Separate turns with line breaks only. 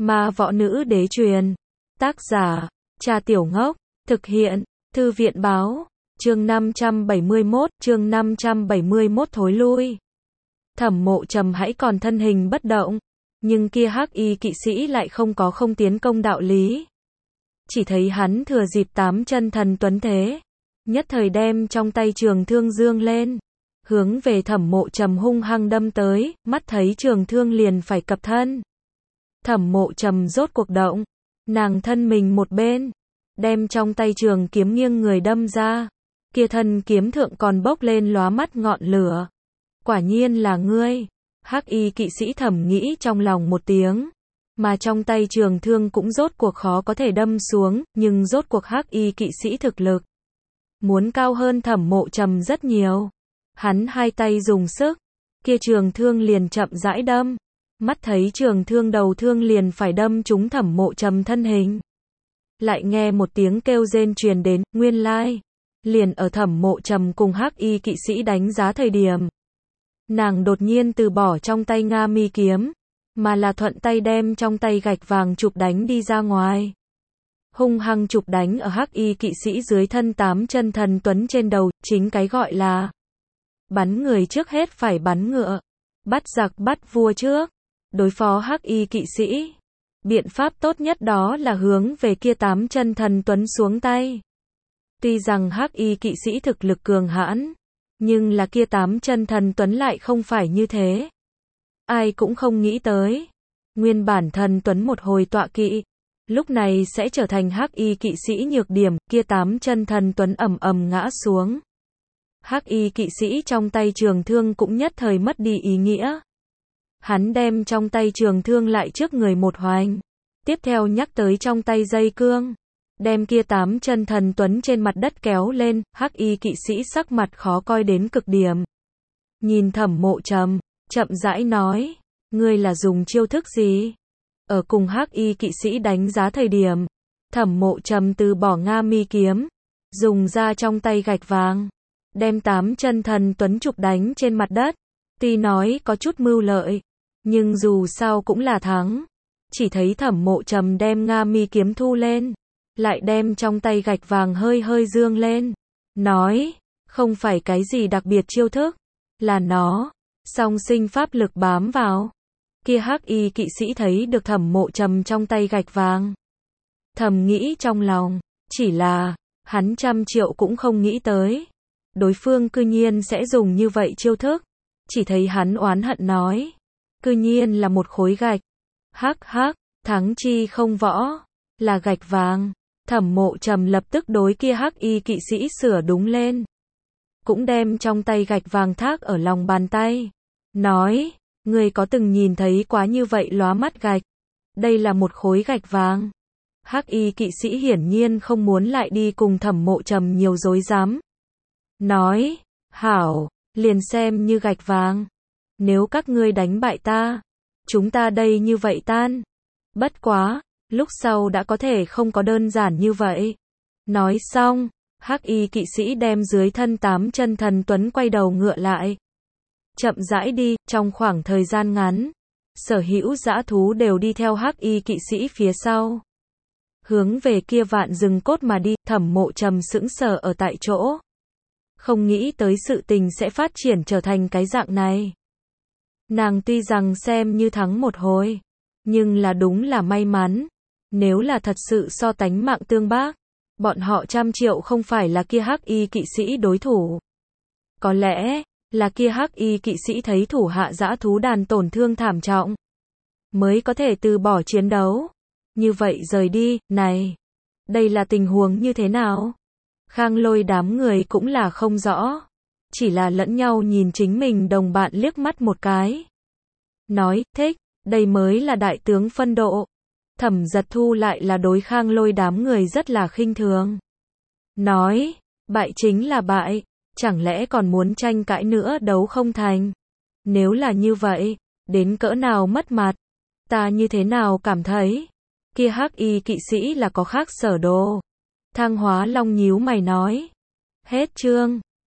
Ma võ nữ đế truyền. Tác giả, Trà Tiểu Ngốc. Thực hiện, Thư viện báo. Chương 571 thối lui. Thẩm Mộ Trầm hãy còn thân hình bất động, nhưng kia hắc y kỵ sĩ lại không tiến công đạo lý. Chỉ thấy hắn thừa dịp tám chân thần tuấn thế, nhất thời đem trong tay trường thương dương lên, hướng về Thẩm Mộ Trầm hung hăng đâm tới, mắt thấy trường thương liền phải cập thân. Thẩm Mộ Trầm rốt cuộc động, nàng thân mình một bên, đem trong tay trường kiếm nghiêng người đâm ra, kia thân kiếm thượng còn bốc lên lóa mắt ngọn lửa. Quả nhiên là ngươi, hắc y kỵ sĩ thầm nghĩ trong lòng một tiếng, mà trong tay trường thương cũng rốt cuộc khó có thể đâm xuống, nhưng rốt cuộc hắc y kỵ sĩ thực lực muốn cao hơn Thẩm Mộ Trầm rất nhiều. Hắn hai tay dùng sức, kia trường thương liền chậm rãi đâm, mắt thấy trường thương đầu thương liền phải đâm trúng Thẩm Mộ Trầm thân hình. Lại nghe một tiếng kêu rên truyền đến, nguyên lai, liền ở Thẩm Mộ Trầm cùng hắc y kỵ sĩ đánh giá thời điểm. Nàng đột nhiên từ bỏ trong tay Nga mi kiếm, mà là thuận tay đem trong tay gạch vàng chụp đánh đi ra ngoài. Hung hăng chụp đánh ở hắc y kỵ sĩ dưới thân tám chân thần tuấn trên đầu, chính cái gọi là bắn người trước hết phải bắn ngựa, bắt giặc bắt vua trước. Đối phó hắc y kỵ sĩ, biện pháp tốt nhất đó là hướng về kia tám chân thần tuấn xuống tay. Tuy rằng hắc y kỵ sĩ thực lực cường hãn, nhưng là kia tám chân thần tuấn lại không phải như thế. Ai cũng không nghĩ tới, nguyên bản thần tuấn một hồi tọa kỵ, lúc này sẽ trở thành hắc y kỵ sĩ nhược điểm, kia tám chân thần tuấn ầm ầm ngã xuống. Hắc y kỵ sĩ trong tay trường thương cũng nhất thời mất đi ý nghĩa. Hắn đem trong tay trường thương lại trước người một hoành, tiếp theo nhắc tới trong tay dây cương, đem kia tám chân thần tuấn trên mặt đất kéo lên. Hắc y kỵ sĩ sắc mặt khó coi đến cực điểm, nhìn Thẩm Mộ Trầm, chậm rãi nói, ngươi là dùng chiêu thức gì? Ở cùng hắc y kỵ sĩ đánh giá thời điểm, Thẩm Mộ Trầm từ bỏ Nga mi kiếm, dùng ra trong tay gạch vàng, đem tám chân thần tuấn chụp đánh trên mặt đất. Tuy nói có chút mưu lợi, nhưng dù sao cũng là thắng. Chỉ thấy Thẩm Mộ Trầm đem Nga mi kiếm thu lên, lại đem trong tay gạch vàng hơi hơi dương lên, nói, không phải cái gì đặc biệt chiêu thức, là nó song sinh pháp lực bám vào. Kia hắc y kỵ sĩ thấy được Thẩm Mộ Trầm trong tay gạch vàng, thầm nghĩ trong lòng, chỉ là hắn trăm triệu cũng không nghĩ tới, đối phương cư nhiên sẽ dùng như vậy chiêu thức. Chỉ thấy hắn oán hận nói, cư nhiên là một khối gạch. Hắc hắc, thắng chi không võ, là gạch vàng. Thẩm Mộ Trầm lập tức đối kia hắc y kỵ sĩ sửa đúng lên, cũng đem trong tay gạch vàng thác ở lòng bàn tay, nói, ngươi có từng nhìn thấy quá như vậy lóa mắt gạch? Đây là một khối gạch vàng. Hắc y kỵ sĩ hiển nhiên không muốn lại đi cùng Thẩm Mộ Trầm nhiều dối dám, nói, hảo, liền xem như gạch vàng. Nếu các ngươi đánh bại ta, chúng ta đây như vậy tan. Bất quá, lúc sau đã có thể không có đơn giản như vậy. Nói xong, hắc y kỵ sĩ đem dưới thân tám chân thần tuấn quay đầu ngựa lại, chậm rãi đi. Trong khoảng thời gian ngắn, sở hữu dã thú đều đi theo hắc y kỵ sĩ phía sau, hướng về kia vạn rừng cốt mà đi. Thẩm Mộ Trầm sững sờ ở tại chỗ, không nghĩ tới sự tình sẽ phát triển trở thành cái dạng này. Nàng tuy rằng xem như thắng một hồi, nhưng là đúng là may mắn. Nếu là thật sự so tánh mạng tương bác, bọn họ trăm triệu không phải là kia hắc y kỵ sĩ đối thủ. Có lẽ là kia hắc y kỵ sĩ thấy thủ hạ dã thú đàn tổn thương thảm trọng, mới có thể từ bỏ chiến đấu, như vậy rời đi. Này, đây là tình huống như thế nào? Khang Lôi đám người cũng là không rõ, chỉ là lẫn nhau nhìn chính mình đồng bạn liếc mắt một cái, nói, thích, đây mới là đại tướng phân độ. Thẩm Giật Thu lại là đối Khang Lôi đám người rất là khinh thường, nói, bại chính là bại, chẳng lẽ còn muốn tranh cãi nữa đấu không thành? Nếu là như vậy, đến cỡ nào mất mặt? Ta như thế nào cảm thấy kia hắc y kỵ sĩ là có khác sở đồ. Thang Hóa Long nhíu mày nói, hết chương.